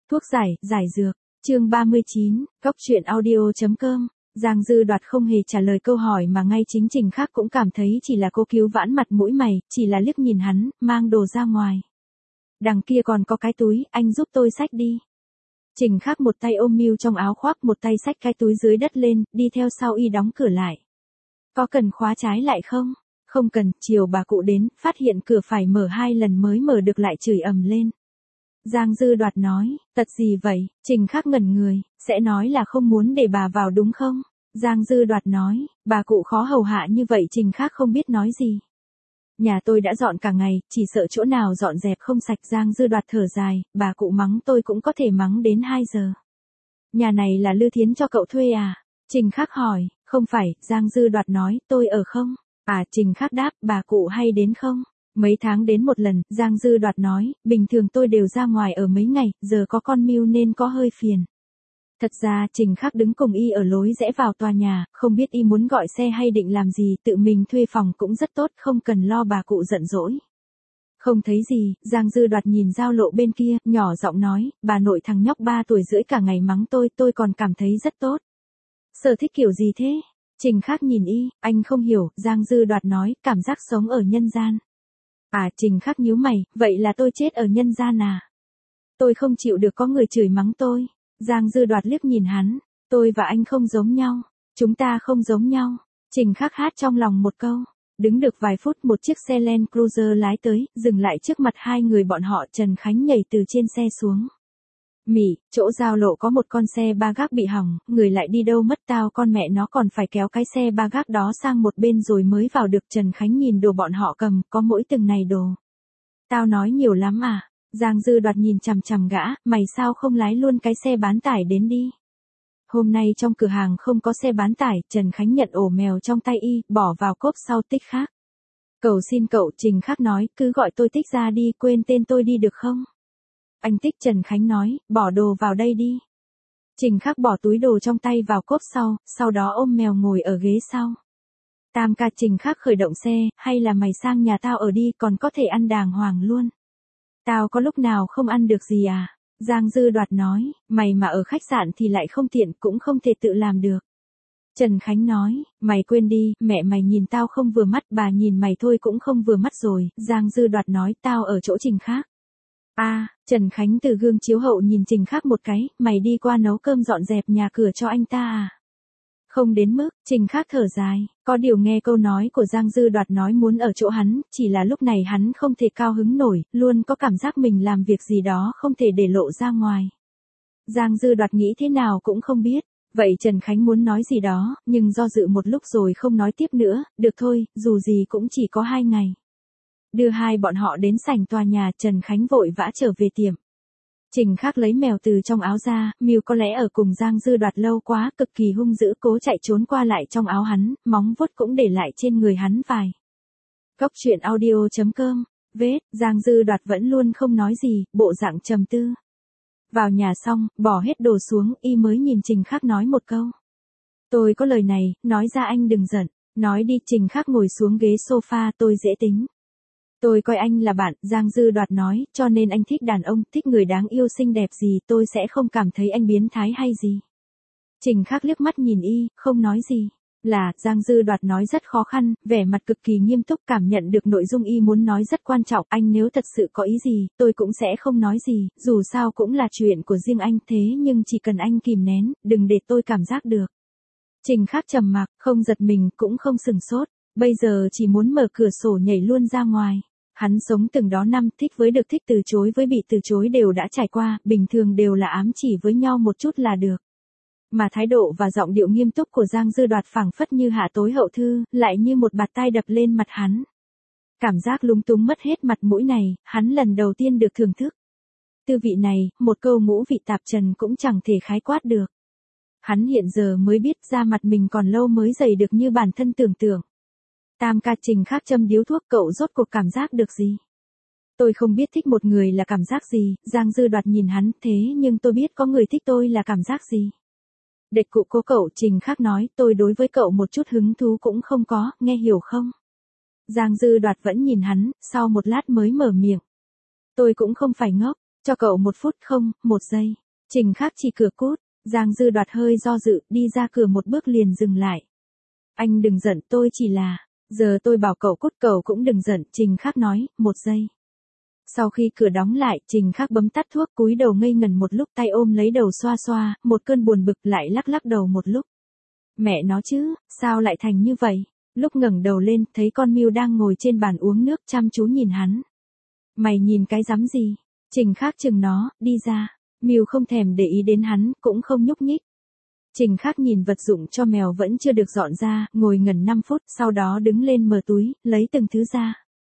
Thuốc giải dược, chương 39, Cóc truyện audio.com. Giang Dư Đoạt không hề trả lời câu hỏi mà ngay chính Trình Khắc cũng cảm thấy chỉ là cô cứu vãn mặt mũi mày, chỉ là liếc nhìn hắn, mang đồ ra ngoài. Đằng kia còn có cái túi, anh giúp tôi xách đi. Trình Khắc một tay ôm Miu trong áo khoác, một tay xách cái túi dưới đất lên, đi theo sau y đóng cửa lại. Có cần khóa trái lại không? Không cần, chiều bà cụ đến, phát hiện cửa phải mở 2 lần mới mở được lại chửi ầm lên. Giang Dư Đoạt nói, tật gì vậy? Trình Khắc ngẩn người, sẽ nói là không muốn để bà vào đúng không? Giang Dư Đoạt nói, bà cụ khó hầu hạ như vậy. Trình Khắc không biết nói gì. Nhà tôi đã dọn cả ngày, chỉ sợ chỗ nào dọn dẹp không sạch. Giang Dư Đoạt thở dài, bà cụ mắng tôi cũng có thể mắng đến 2 giờ. Nhà này là Lư Thiến cho cậu thuê à? Trình Khắc hỏi, không phải. Giang Dư Đoạt nói, tôi ở không? À, Trình Khắc đáp, bà cụ hay đến không? Mấy tháng đến một lần. Giang Dư Đoạt nói, bình thường tôi đều ra ngoài ở mấy ngày, giờ có con Miu nên có hơi phiền. Thật ra Trình Khắc đứng cùng y ở lối rẽ vào tòa nhà, không biết y muốn gọi xe hay định làm gì, tự mình thuê phòng cũng rất tốt, không cần lo bà cụ giận dỗi. Không thấy gì. Giang Dư Đoạt nhìn giao lộ bên kia, nhỏ giọng nói, bà nội thằng nhóc 3 tuổi rưỡi cả ngày mắng tôi còn cảm thấy rất tốt. Sở thích kiểu gì thế? Trình Khắc nhìn y, anh không hiểu. Giang Dư Đoạt nói, cảm giác sống ở nhân gian. À, Trình Khắc nhíu mày, vậy là tôi chết ở nhân gian à? Tôi không chịu được có người chửi mắng tôi. Giang Dư Đoạt liếc nhìn hắn, tôi và anh không giống nhau. Chúng ta không giống nhau. Trình Khắc hát trong lòng một câu. Đứng được vài phút, một chiếc xe Land Cruiser lái tới, dừng lại trước mặt hai người bọn họ. Trần Khánh nhảy từ trên xe xuống. Mỉ, chỗ giao lộ có một con xe ba gác bị hỏng, người lại đi đâu mất, tao con mẹ nó còn phải kéo cái xe ba gác đó sang một bên rồi mới vào được. Trần Khánh nhìn đồ bọn họ cầm, có mỗi từng này đồ. Tao nói nhiều lắm à? Giang Dư Đoạt nhìn chằm chằm gã, mày sao không lái luôn cái xe bán tải đến đi? Hôm nay trong cửa hàng không có xe bán tải. Trần Khánh nhận ổ mèo trong tay y, bỏ vào cốp sau Tích Khắc. Cầu xin cậu. Trình Khắc nói, cứ gọi tôi Tích ra đi, quên tên tôi đi được không? Anh Tích. Trần Khánh nói, bỏ đồ vào đây đi. Trình Khắc bỏ túi đồ trong tay vào cốp sau đó ôm mèo ngồi ở ghế sau. Tam ca. Trình Khắc khởi động xe, hay là mày sang nhà tao ở đi, còn có thể ăn đàng hoàng luôn. Tao có lúc nào không ăn được gì à? Giang Dư Đoạt nói, mày mà ở khách sạn thì lại không tiện, cũng không thể tự làm được. Trần Khánh nói, mày quên đi, mẹ mày nhìn tao không vừa mắt, bà nhìn mày thôi cũng không vừa mắt rồi. Giang Dư Đoạt nói, tao ở chỗ Trình Khắc. À, Trần Khánh từ gương chiếu hậu nhìn Trình Khắc một cái, mày đi qua nấu cơm dọn dẹp nhà cửa cho anh ta à? Không đến mức. Trình Khắc thở dài, có điều nghe câu nói của Giang Dư Đoạt nói muốn ở chỗ hắn, chỉ là lúc này hắn không thể cao hứng nổi, luôn có cảm giác mình làm việc gì đó không thể để lộ ra ngoài. Giang Dư Đoạt nghĩ thế nào cũng không biết. Vậy Trần Khánh muốn nói gì đó, nhưng do dự một lúc rồi không nói tiếp nữa. Được thôi, dù gì cũng chỉ có 2 ngày. Đưa hai bọn họ đến sảnh tòa nhà. Trần Khánh vội vã trở về tiệm. Trình Khắc lấy mèo từ trong áo ra. Miu có lẽ ở cùng Giang Dư Đoạt lâu quá, cực kỳ hung dữ, cố chạy trốn qua lại trong áo hắn, móng vuốt cũng để lại trên người hắn vài. Cóc truyện audio.com. Giang Dư Đoạt vẫn luôn không nói gì, bộ dạng trầm tư. Vào nhà xong, bỏ hết đồ xuống, y mới nhìn Trình Khắc nói một câu. Tôi có lời này, nói ra anh đừng giận. Nói đi. Trình Khắc ngồi xuống ghế sofa, tôi dễ tính. Tôi coi anh là bạn. Giang Dư Đoạt nói, cho nên anh thích đàn ông, thích người đáng yêu xinh đẹp gì, tôi sẽ không cảm thấy anh biến thái hay gì. Trình Khắc liếc mắt nhìn y, không nói gì. Là, Giang Dư Đoạt nói rất khó khăn, vẻ mặt cực kỳ nghiêm túc, cảm nhận được nội dung y muốn nói rất quan trọng. Anh nếu thật sự có ý gì, tôi cũng sẽ không nói gì, dù sao cũng là chuyện của riêng anh, thế nhưng chỉ cần anh kìm nén, đừng để tôi cảm giác được. Trình Khắc trầm mặc, không giật mình, cũng không sừng sốt. Bây giờ chỉ muốn mở cửa sổ nhảy luôn ra ngoài. Hắn sống từng đó năm, thích với được thích, từ chối với bị từ chối đều đã trải qua, bình thường đều là ám chỉ với nhau một chút là được. Mà thái độ và giọng điệu nghiêm túc của Giang Dư Đoạt phảng phất như hạ tối hậu thư, lại như một bạt tai đập lên mặt hắn. Cảm giác lúng túng mất hết mặt mũi này, hắn lần đầu tiên được thưởng thức. Tư vị này, một câu ngũ vị tạp trần cũng chẳng thể khái quát được. Hắn hiện giờ mới biết ra mặt mình còn lâu mới dày được như bản thân tưởng tượng. Tam ca. Trình Khắc châm điếu thuốc, cậu rốt cuộc cảm giác được gì? Tôi không biết thích một người là cảm giác gì. Giang Dư Đoạt nhìn hắn, thế nhưng tôi biết có người thích tôi là cảm giác gì. Đệt cụ cố cậu. Trình Khắc nói, tôi đối với cậu một chút hứng thú cũng không có, nghe hiểu không? Giang Dư Đoạt vẫn nhìn hắn, sau một lát mới mở miệng. Tôi cũng không phải ngốc. Cho cậu 1 phút không, 1 giây. Trình Khắc chỉ cửa cút, Giang Dư Đoạt hơi do dự, đi ra cửa một bước liền dừng lại. Anh đừng giận, tôi chỉ là, giờ tôi bảo cậu cút cậu cũng đừng giận, Trình Khắc nói, 1 giây. Sau khi cửa đóng lại, Trình Khắc bấm tắt thuốc cúi đầu ngây ngần một lúc, tay ôm lấy đầu xoa xoa, một cơn buồn bực lại lắc lắc đầu một lúc. Mẹ nó chứ, sao lại thành như vậy? Lúc ngẩng đầu lên, thấy con Miu đang ngồi trên bàn uống nước chăm chú nhìn hắn. Mày nhìn cái rắm gì? Trình Khắc chừng nó, đi ra. Miu không thèm để ý đến hắn, cũng không nhúc nhích. Trình Khắc nhìn vật dụng cho mèo vẫn chưa được dọn ra, ngồi ngẩn 5 phút, sau đó đứng lên mở túi, lấy từng thứ ra.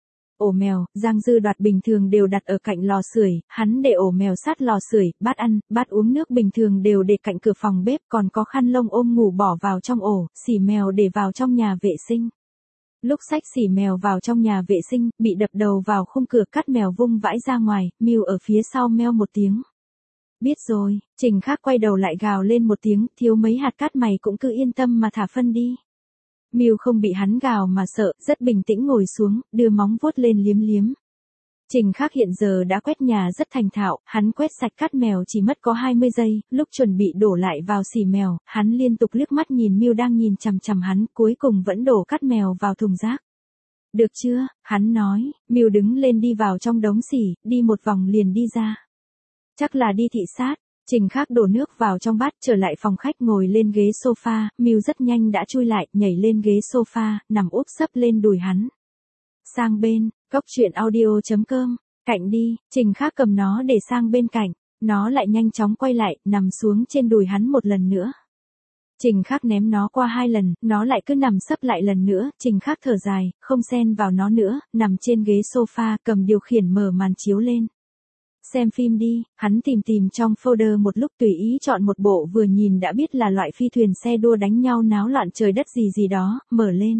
Ổ mèo, Giang Dư Đoạt bình thường đều đặt ở cạnh lò sưởi, hắn để ổ mèo sát lò sưởi, bát ăn, bát uống nước bình thường đều để cạnh cửa phòng bếp, còn có khăn lông ôm ngủ bỏ vào trong ổ, xỉ mèo để vào trong nhà vệ sinh. Lúc xách xỉ mèo vào trong nhà vệ sinh, bị đập đầu vào khung cửa cắt mèo vung vãi ra ngoài, Miu ở phía sau meo một tiếng. Biết rồi, Trình Khắc quay đầu lại gào lên một tiếng, thiếu mấy hạt cát mày cũng cứ yên tâm mà thả phân đi. Miu không bị hắn gào mà sợ, rất bình tĩnh ngồi xuống, đưa móng vuốt lên liếm liếm. Trình Khắc hiện giờ đã quét nhà rất thành thạo, hắn quét sạch cát mèo chỉ mất có 20 giây, lúc chuẩn bị đổ lại vào xỉ mèo, hắn liên tục liếc mắt nhìn Miu đang nhìn chằm chằm hắn, cuối cùng vẫn đổ cát mèo vào thùng rác. Được chưa, hắn nói, Miu đứng lên đi vào trong đống xỉ, đi một vòng liền đi ra. Chắc là đi thị sát. Trình Khắc đổ nước vào trong bát, trở lại phòng khách ngồi lên ghế sofa, Miu rất nhanh đã chui lại, nhảy lên ghế sofa, nằm úp sấp lên đùi hắn. Sang bên, coctruyện.audio.com, cạnh đi, Trình Khắc cầm nó để sang bên cạnh, nó lại nhanh chóng quay lại, nằm xuống trên đùi hắn một lần nữa. Trình Khắc ném nó qua 2 lần, nó lại cứ nằm sấp lại lần nữa, Trình Khắc thở dài, không xen vào nó nữa, nằm trên ghế sofa, cầm điều khiển mở màn chiếu lên. Xem phim đi, hắn tìm trong folder một lúc tùy ý chọn một bộ vừa nhìn đã biết là loại phi thuyền xe đua đánh nhau náo loạn trời đất gì đó, mở lên.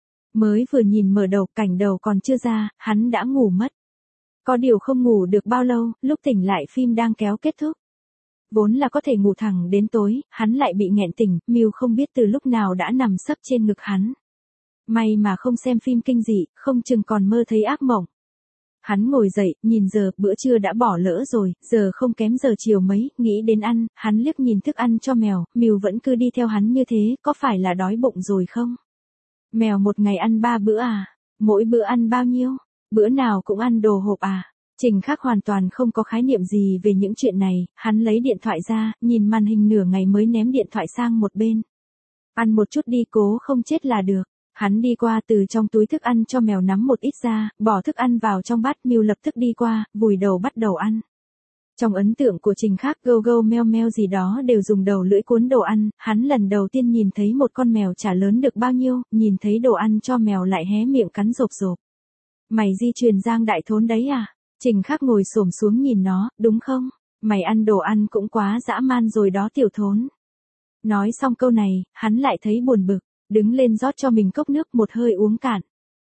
Mới vừa nhìn mở đầu, cảnh đầu còn chưa ra, hắn đã ngủ mất. Có điều không ngủ được bao lâu, lúc tỉnh lại phim đang kéo kết thúc. Vốn là có thể ngủ thẳng đến tối, hắn lại bị nghẹn tỉnh, Miu không biết từ lúc nào đã nằm sấp trên ngực hắn. May mà không xem phim kinh dị, không chừng còn mơ thấy ác mộng. Hắn ngồi dậy, nhìn giờ, bữa trưa đã bỏ lỡ rồi, giờ không kém giờ chiều mấy, nghĩ đến ăn, hắn liếc nhìn thức ăn cho mèo, Miu vẫn cứ đi theo hắn như thế, có phải là đói bụng rồi không? Mèo một ngày ăn 3 bữa à? Mỗi bữa ăn bao nhiêu? Bữa nào cũng ăn đồ hộp à? Trình Khắc hoàn toàn không có khái niệm gì về những chuyện này, hắn lấy điện thoại ra, nhìn màn hình nửa ngày mới ném điện thoại sang một bên. Ăn một chút đi cố không chết là được. Hắn đi qua từ trong túi thức ăn cho mèo nắm một ít ra, bỏ thức ăn vào trong bát, Miu lập tức đi qua, vùi đầu bắt đầu ăn. Trong ấn tượng của Trình Khắc, gâu gâu meo meo gì đó đều dùng đầu lưỡi cuốn đồ ăn, hắn lần đầu tiên nhìn thấy một con mèo chả lớn được bao nhiêu, nhìn thấy đồ ăn cho mèo lại hé miệng cắn rộp rộp. Mày di truyền Giang Đại Thốn đấy à? Trình Khắc ngồi xổm xuống nhìn nó, đúng không? Mày ăn đồ ăn cũng quá dã man rồi đó Tiểu Thốn. Nói xong câu này, hắn lại thấy buồn bực. Đứng lên rót cho mình cốc nước một hơi uống cạn.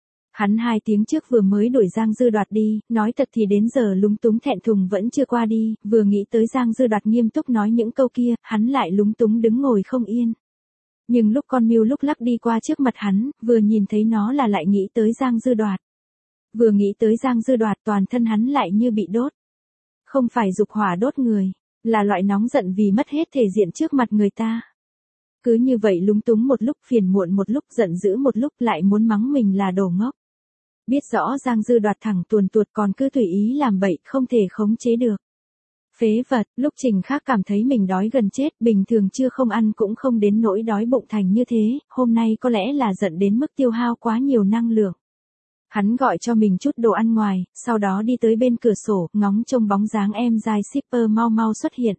Hắn 2 tiếng trước vừa mới đuổi Giang Dư Đoạt đi, nói thật thì đến giờ lúng túng thẹn thùng vẫn chưa qua đi, vừa nghĩ tới Giang Dư Đoạt nghiêm túc nói những câu kia, hắn lại lúng túng đứng ngồi không yên. Nhưng lúc con Miu lúc lắc đi qua trước mặt hắn, vừa nhìn thấy nó là lại nghĩ tới Giang Dư Đoạt. Vừa nghĩ tới Giang Dư Đoạt toàn thân hắn lại như bị đốt. Không phải dục hỏa đốt người, là loại nóng giận vì mất hết thể diện trước mặt người ta. Cứ như vậy lúng túng một lúc, phiền muộn một lúc, giận dữ một lúc, lại muốn mắng mình là đồ ngốc. Biết rõ Giang Dư Đoạt thẳng tuồn tuột còn cứ tùy ý làm bậy, không thể khống chế được. Phế vật, lúc Trình Khắc cảm thấy mình đói gần chết, bình thường chưa không ăn cũng không đến nỗi đói bụng thành như thế, hôm nay có lẽ là giận đến mức tiêu hao quá nhiều năng lượng. Hắn gọi cho mình chút đồ ăn ngoài, sau đó đi tới bên cửa sổ, ngóng trông bóng dáng em giai shipper mau mau xuất hiện.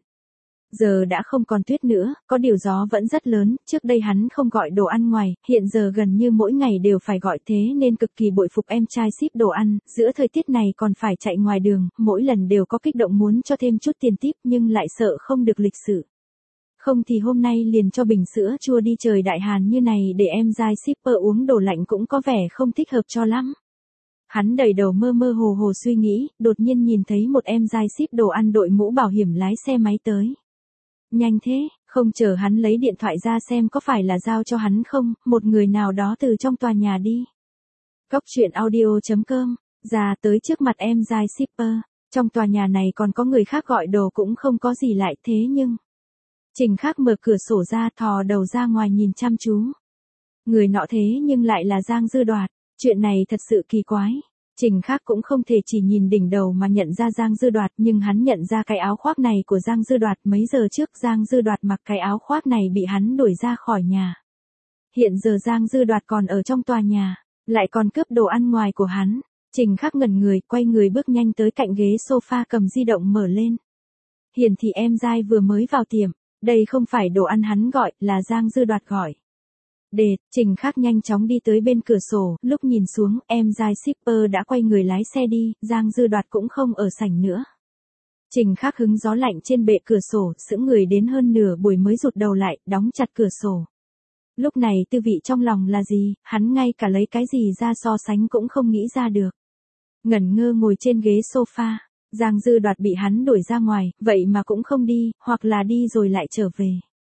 Giờ đã không còn tuyết nữa, có điều gió vẫn rất lớn, trước đây hắn không gọi đồ ăn ngoài, hiện giờ gần như mỗi ngày đều phải gọi thế nên cực kỳ bội phục em trai ship đồ ăn, giữa thời tiết này còn phải chạy ngoài đường, mỗi lần đều có kích động muốn cho thêm chút tiền tip nhưng lại sợ không được lịch sự. Không thì hôm nay liền cho bình sữa chua đi trời đại hàn như này để em giai shipper uống đồ lạnh cũng có vẻ không thích hợp cho lắm. Hắn đầy đầu mơ mơ hồ hồ suy nghĩ, đột nhiên nhìn thấy một em giai ship đồ ăn đội mũ bảo hiểm lái xe máy tới. Nhanh thế, không chờ hắn lấy điện thoại ra xem có phải là giao cho hắn không, một người nào đó từ trong tòa nhà đi. Coctruyện.audio.com, ra tới trước mặt em giai shipper. Trong tòa nhà này còn có người khác gọi đồ cũng không có gì lại thế nhưng. Trình Khắc mở cửa sổ ra thò đầu ra ngoài nhìn chăm chú. Người nọ thế nhưng lại là Giang Dư Đoạt. Chuyện này thật sự kỳ quái. Trình Khắc cũng không thể chỉ nhìn đỉnh đầu mà nhận ra Giang Dư Đoạt, nhưng hắn nhận ra cái áo khoác này của Giang Dư Đoạt. Mấy giờ trước Giang Dư Đoạt mặc cái áo khoác này bị hắn đuổi ra khỏi nhà. Hiện giờ Giang Dư Đoạt còn ở trong tòa nhà, lại còn cướp đồ ăn ngoài của hắn. Trình Khắc ngẩn người, quay người bước nhanh tới cạnh ghế sofa cầm di động mở lên. Hiển thị em giai vừa mới vào tiệm, đây không phải đồ ăn hắn gọi, là Giang Dư Đoạt gọi. Trình Khắc nhanh chóng đi tới bên cửa sổ, lúc nhìn xuống, em giai shipper đã quay người lái xe đi, Giang Dư Đoạt cũng không ở sảnh nữa. Trình Khắc hứng gió lạnh trên bệ cửa sổ, sững người đến hơn nửa buổi mới rụt đầu lại, đóng chặt cửa sổ. Lúc này tư vị trong lòng là gì, hắn ngay cả lấy cái gì ra so sánh cũng không nghĩ ra được. Ngẩn ngơ ngồi trên ghế sofa, Giang Dư Đoạt bị hắn đuổi ra ngoài, vậy mà cũng không đi, hoặc là đi rồi lại trở về.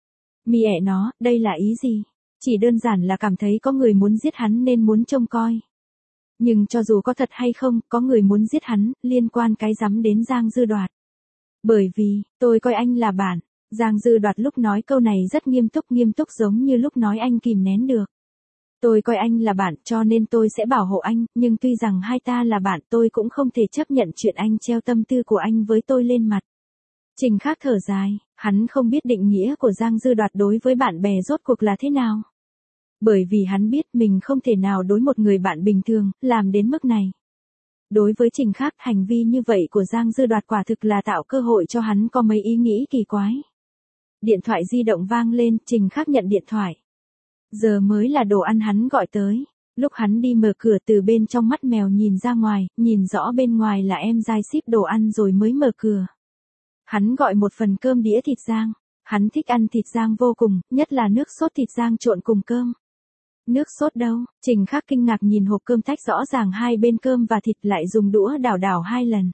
Mẹ nó, đây là ý gì? Chỉ đơn giản là cảm thấy có người muốn giết hắn nên muốn trông coi. Nhưng cho dù có thật hay không, có người muốn giết hắn, liên quan cái rắm đến Giang Dư Đoạt. Bởi vì, tôi coi anh là bạn. Giang Dư Đoạt lúc nói câu này rất nghiêm túc giống như lúc nói anh kìm nén được. Tôi coi anh là bạn cho nên tôi sẽ bảo hộ anh, nhưng tuy rằng hai ta là bạn tôi cũng không thể chấp nhận chuyện anh treo tâm tư của anh với tôi lên mặt. Trình Khắc thở dài, hắn không biết định nghĩa của Giang Dư Đoạt đối với bạn bè rốt cuộc là thế nào. Bởi vì hắn biết mình không thể nào đối một người bạn bình thường, làm đến mức này. Đối với Trình Khắc, hành vi như vậy của Giang Dư Đoạt quả thực là tạo cơ hội cho hắn có mấy ý nghĩ kỳ quái. Điện thoại di động vang lên, Trình Khắc nhận điện thoại. Giờ mới là đồ ăn hắn gọi tới. Lúc hắn đi mở cửa từ bên trong mắt mèo nhìn ra ngoài, nhìn rõ bên ngoài là em giai ship đồ ăn rồi mới mở cửa. Hắn gọi một phần cơm đĩa thịt rang. Hắn thích ăn thịt rang vô cùng, nhất là nước sốt thịt rang trộn cùng cơm. Nước sốt đâu? Trình Khắc kinh ngạc nhìn hộp cơm tách rõ ràng hai bên cơm và thịt lại dùng đũa đảo hai lần.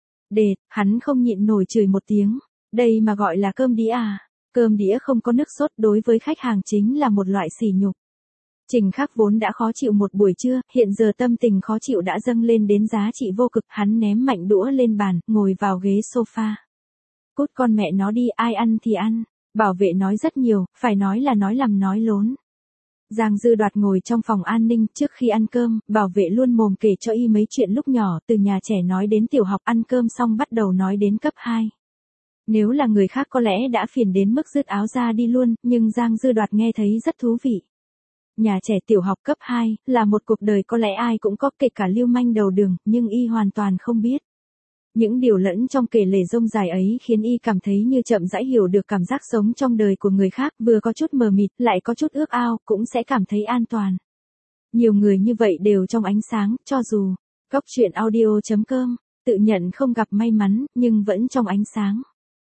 Hắn không nhịn nổi chửi một tiếng. Đây mà gọi là cơm đĩa à? Cơm đĩa không có nước sốt đối với khách hàng chính là một loại sỉ nhục. Trình Khắc vốn đã khó chịu một buổi trưa, hiện giờ tâm tình khó chịu đã dâng lên đến giá trị vô cực, hắn ném mạnh đũa lên bàn, ngồi vào ghế sofa. Cút con mẹ nó đi, ai ăn thì ăn. Bảo vệ nói rất nhiều, phải nói là nói làm nói lốn. Giang Dư Đoạt ngồi trong phòng an ninh, trước khi ăn cơm, bảo vệ luôn mồm kể cho y mấy chuyện lúc nhỏ, từ nhà trẻ nói đến tiểu học, ăn cơm xong bắt đầu nói đến cấp 2. Nếu là người khác có lẽ đã phiền đến mức rứt áo ra đi luôn, nhưng Giang Dư Đoạt nghe thấy rất thú vị. Nhà trẻ tiểu học cấp 2, là một cuộc đời có lẽ ai cũng có, kể cả lưu manh đầu đường, nhưng y hoàn toàn không biết. Những điều lẫn trong kể lể rông dài ấy khiến y cảm thấy như chậm rãi hiểu được cảm giác sống trong đời của người khác, vừa có chút mờ mịt, lại có chút ước ao, cũng sẽ cảm thấy an toàn. Nhiều người như vậy đều trong ánh sáng, cho dù, Góc Chuyện Audio.com, tự nhận không gặp may mắn, nhưng vẫn trong ánh sáng.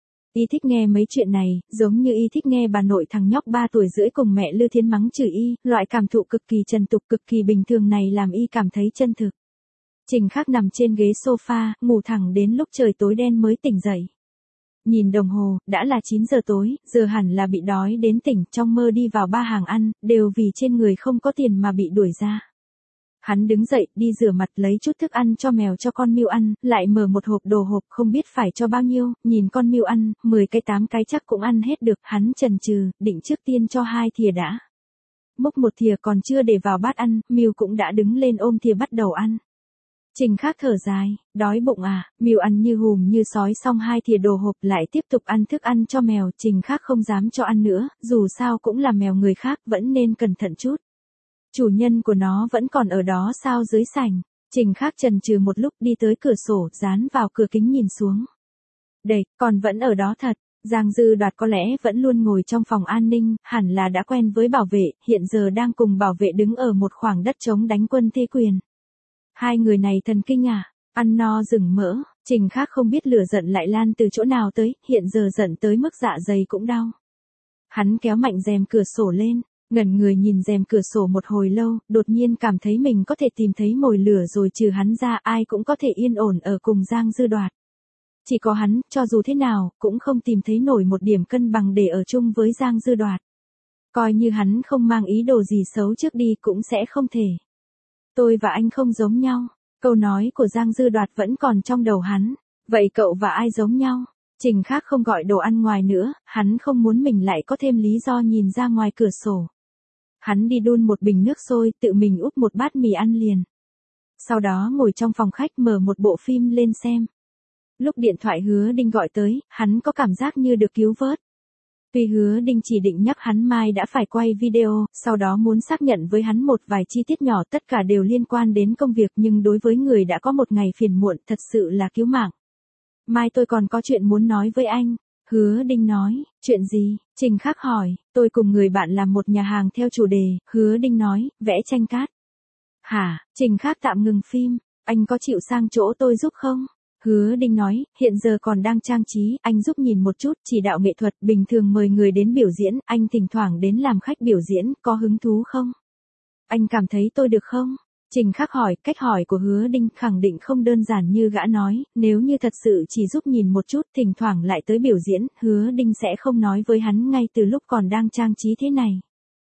Y thích nghe mấy chuyện này, giống như y thích nghe bà nội thằng nhóc 3 tuổi rưỡi cùng mẹ Lư Thiến mắng chửi y, loại cảm thụ cực kỳ trần tục cực kỳ bình thường này làm y cảm thấy chân thực. Trình Khắc nằm trên ghế sofa, ngủ thẳng đến lúc trời tối đen mới tỉnh dậy. Nhìn đồng hồ, đã là 9 giờ tối, giờ hẳn là bị đói đến tỉnh, trong mơ đi vào 3 hàng ăn, đều vì trên người không có tiền mà bị đuổi ra. Hắn đứng dậy, đi rửa mặt lấy chút thức ăn cho mèo cho con Miu ăn, lại mở một hộp đồ hộp không biết phải cho bao nhiêu, nhìn con Miu ăn, 10 cái 8 cái chắc cũng ăn hết được, hắn chần chừ, định trước tiên cho 2 thìa đã. Múc một thìa còn chưa để vào bát ăn, Miu cũng đã đứng lên ôm thìa bắt đầu ăn. Trình Khắc thở dài, đói bụng à, Miu ăn như hùm như sói xong 2 thìa đồ hộp lại tiếp tục ăn thức ăn cho mèo, Trình Khắc không dám cho ăn nữa, dù sao cũng là mèo người khác vẫn nên cẩn thận chút. Chủ nhân của nó vẫn còn ở đó sao dưới sảnh. Trình Khắc chần chừ một lúc đi tới cửa sổ, dán vào cửa kính nhìn xuống. Còn vẫn ở đó thật. Giang Dư Đoạt có lẽ vẫn luôn ngồi trong phòng an ninh, hẳn là đã quen với bảo vệ, hiện giờ đang cùng bảo vệ đứng ở một khoảng đất trống đánh quân thế quyền. Hai người này thần kinh à, ăn no rừng mỡ, Trình Khắc không biết lửa giận lại lan từ chỗ nào tới, hiện giờ giận tới mức dạ dày cũng đau. Hắn kéo mạnh rèm cửa sổ lên. Ngẩn người nhìn rèm cửa sổ một hồi lâu, đột nhiên cảm thấy mình có thể tìm thấy mồi lửa rồi, trừ hắn ra ai cũng có thể yên ổn ở cùng Giang Dư Đoạt. Chỉ có hắn, cho dù thế nào, cũng không tìm thấy nổi một điểm cân bằng để ở chung với Giang Dư Đoạt. Coi như hắn không mang ý đồ gì xấu trước đi cũng sẽ không thể. Tôi và anh không giống nhau. Câu nói của Giang Dư Đoạt vẫn còn trong đầu hắn. Vậy cậu và ai giống nhau? Trình Khác không gọi đồ ăn ngoài nữa, hắn không muốn mình lại có thêm lý do nhìn ra ngoài cửa sổ. Hắn đi đun một bình nước sôi, tự mình úp một bát mì ăn liền. Sau đó ngồi trong phòng khách mở một bộ phim lên xem. Lúc điện thoại Hứa Đinh gọi tới, hắn có cảm giác như được cứu vớt. Tuy Hứa Đinh chỉ định nhắc hắn mai đã phải quay video, sau đó muốn xác nhận với hắn một vài chi tiết nhỏ, tất cả đều liên quan đến công việc, nhưng đối với người đã có một ngày phiền muộn thật sự là cứu mạng. Mai tôi còn có chuyện muốn nói với anh. Hứa Đinh nói, chuyện gì? Trình Khác hỏi, tôi cùng người bạn làm một nhà hàng theo chủ đề. Hứa Đinh nói, vẽ tranh cát. Hả? Trình Khác tạm ngừng phim, anh có chịu sang chỗ tôi giúp không? Hứa Đinh nói, hiện giờ còn đang trang trí, anh giúp nhìn một chút, chỉ đạo nghệ thuật, bình thường mời người đến biểu diễn, anh thỉnh thoảng đến làm khách biểu diễn, có hứng thú không? Anh cảm thấy tôi được không? Trình Khác hỏi, cách hỏi của Hứa Đinh khẳng định không đơn giản như gã nói, nếu như thật sự chỉ giúp nhìn một chút, thỉnh thoảng lại tới biểu diễn, Hứa Đinh sẽ không nói với hắn ngay từ lúc còn đang trang trí thế này.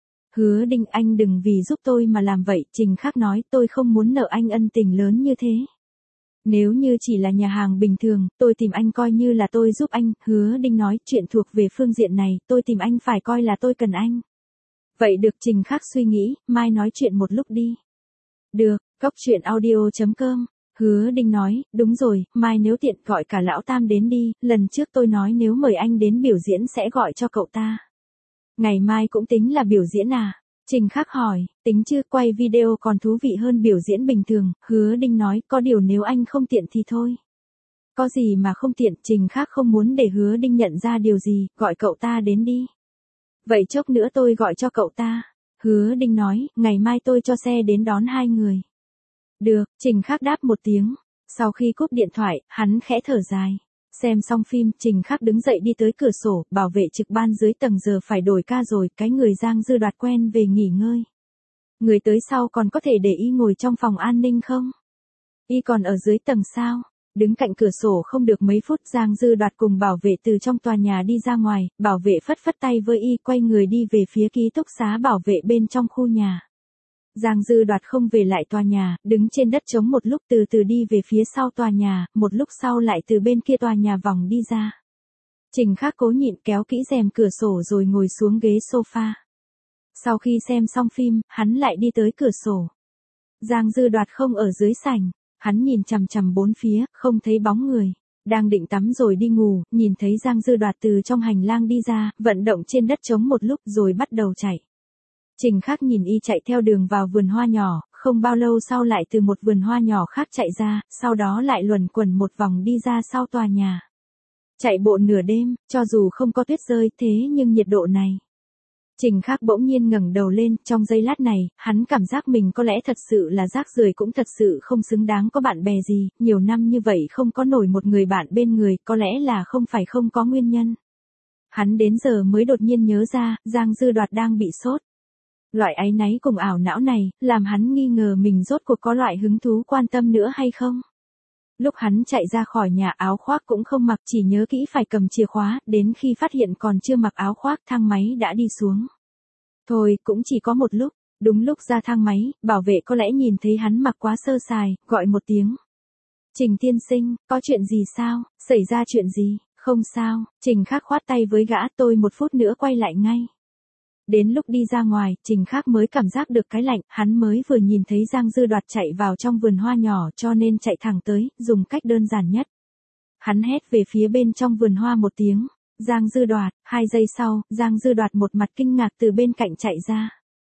Hứa Đinh, anh đừng vì giúp tôi mà làm vậy. Trình Khác nói, tôi không muốn nợ anh ân tình lớn như thế. Nếu như chỉ là nhà hàng bình thường, tôi tìm anh coi như là tôi giúp anh. Hứa Đinh nói, chuyện thuộc về phương diện này, tôi tìm anh phải coi là tôi cần anh. Vậy được. Trình Khác suy nghĩ, mai nói chuyện một lúc đi. Được, goctruyện.audio.com. Hứa Đinh nói, đúng rồi, mai nếu tiện gọi cả lão Tam đến đi, lần trước tôi nói nếu mời anh đến biểu diễn sẽ gọi cho cậu ta. Ngày mai cũng tính là biểu diễn à? Trình Khác hỏi, tính chứ, quay video còn thú vị hơn biểu diễn bình thường. Hứa Đinh nói, có điều nếu anh không tiện thì thôi. Có gì mà không tiện? Trình Khác không muốn để Hứa Đinh nhận ra điều gì, gọi cậu ta đến đi. Vậy chốc nữa tôi gọi cho cậu ta. Hứa Đinh nói, ngày mai tôi cho xe đến đón hai người. Được, Trình Khác đáp một tiếng. Sau khi cúp điện thoại, hắn khẽ thở dài. Xem xong phim, Trình Khác đứng dậy đi tới cửa sổ, bảo vệ trực ban dưới tầng giờ phải đổi ca rồi, cái người Giang Dư Đoạt quen về nghỉ ngơi. Người tới sau còn có thể để y ngồi trong phòng an ninh không? Y còn ở dưới tầng sao? Đứng cạnh cửa sổ không được mấy phút, Giang Dư Đoạt cùng bảo vệ từ trong tòa nhà đi ra ngoài, bảo vệ phất phất tay với y, quay người đi về phía ký túc xá bảo vệ bên trong khu nhà. Giang Dư Đoạt không về lại tòa nhà, đứng trên đất trống một lúc, từ từ đi về phía sau tòa nhà, một lúc sau lại từ bên kia tòa nhà vòng đi ra. Trình Khác cố nhịn kéo kỹ rèm cửa sổ rồi ngồi xuống ghế sofa. Sau khi xem xong phim, hắn lại đi tới cửa sổ. Giang Dư Đoạt không ở dưới sảnh, hắn nhìn chằm chằm bốn phía, không thấy bóng người. Đang định tắm rồi đi ngủ, nhìn thấy Giang Dư Đoạt từ trong hành lang đi ra, vận động trên đất trống một lúc rồi bắt đầu chạy. Trình Khác nhìn y chạy theo đường vào vườn hoa nhỏ, không bao lâu sau lại từ một vườn hoa nhỏ khác chạy ra, sau đó lại luẩn quẩn một vòng đi ra sau tòa nhà. Chạy bộ nửa đêm, cho dù không có tuyết rơi thế nhưng nhiệt độ này. Trình Khác bỗng nhiên ngẩng đầu lên, trong giây lát này, hắn cảm giác mình có lẽ thật sự là rác rưởi, cũng thật sự không xứng đáng có bạn bè gì, nhiều năm như vậy không có nổi một người bạn bên người, có lẽ là không phải không có nguyên nhân. Hắn đến giờ mới đột nhiên nhớ ra, Giang Dư Đoạt đang bị sốt. Loại áy náy cùng ảo não này, làm hắn nghi ngờ mình rốt cuộc có loại hứng thú quan tâm nữa hay không. Lúc hắn chạy ra khỏi nhà, áo khoác cũng không mặc, chỉ nhớ kỹ phải cầm chìa khóa, đến khi phát hiện còn chưa mặc áo khoác, thang máy đã đi xuống. Thôi, cũng chỉ có một lúc, đúng lúc ra thang máy, bảo vệ có lẽ nhìn thấy hắn mặc quá sơ sài, gọi một tiếng. Trình tiên sinh, có chuyện gì sao, xảy ra chuyện gì? Không sao. Trình Khác khoát tay với gã, tôi một phút nữa quay lại ngay. Đến lúc đi ra ngoài, Trình Khác mới cảm giác được cái lạnh, hắn mới vừa nhìn thấy Giang Dư Đoạt chạy vào trong vườn hoa nhỏ cho nên chạy thẳng tới, dùng cách đơn giản nhất. Hắn hét về phía bên trong vườn hoa một tiếng, Giang Dư Đoạt, 2 giây sau, Giang Dư Đoạt một mặt kinh ngạc từ bên cạnh chạy ra.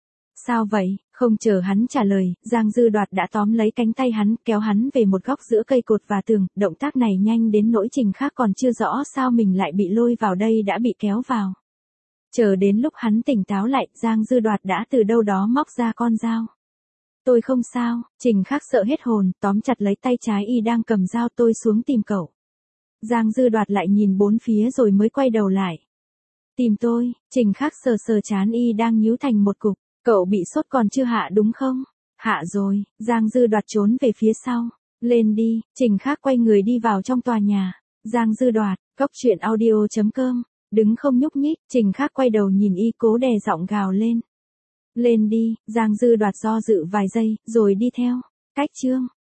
Sao vậy? Không chờ hắn trả lời, Giang Dư Đoạt đã tóm lấy cánh tay hắn, kéo hắn về một góc giữa cây cột và tường, động tác này nhanh đến nỗi Trình Khác còn chưa rõ sao mình lại bị lôi vào đây đã bị kéo vào. Chờ đến lúc hắn tỉnh táo lại, Giang Dư Đoạt đã từ đâu đó móc ra con dao. Tôi không sao. Trình Khác sợ hết hồn, tóm chặt lấy tay trái y đang cầm dao, tôi xuống tìm cậu. Giang Dư Đoạt lại nhìn bốn phía rồi mới quay đầu lại. Tìm tôi? Trình Khác sờ sờ trán y đang nhíu thành một cục. Cậu bị sốt còn chưa hạ đúng không? Hạ rồi. Giang Dư Đoạt trốn về phía sau. Lên đi. Trình Khác quay người đi vào trong tòa nhà. Giang Dư Đoạt, goctruyện.audio.com. Đứng không nhúc nhích, Trình Khác quay đầu nhìn y, cố đè giọng gào lên. Lên đi. Giang Dư Đoạt do dự vài giây, rồi đi theo. Cách chương.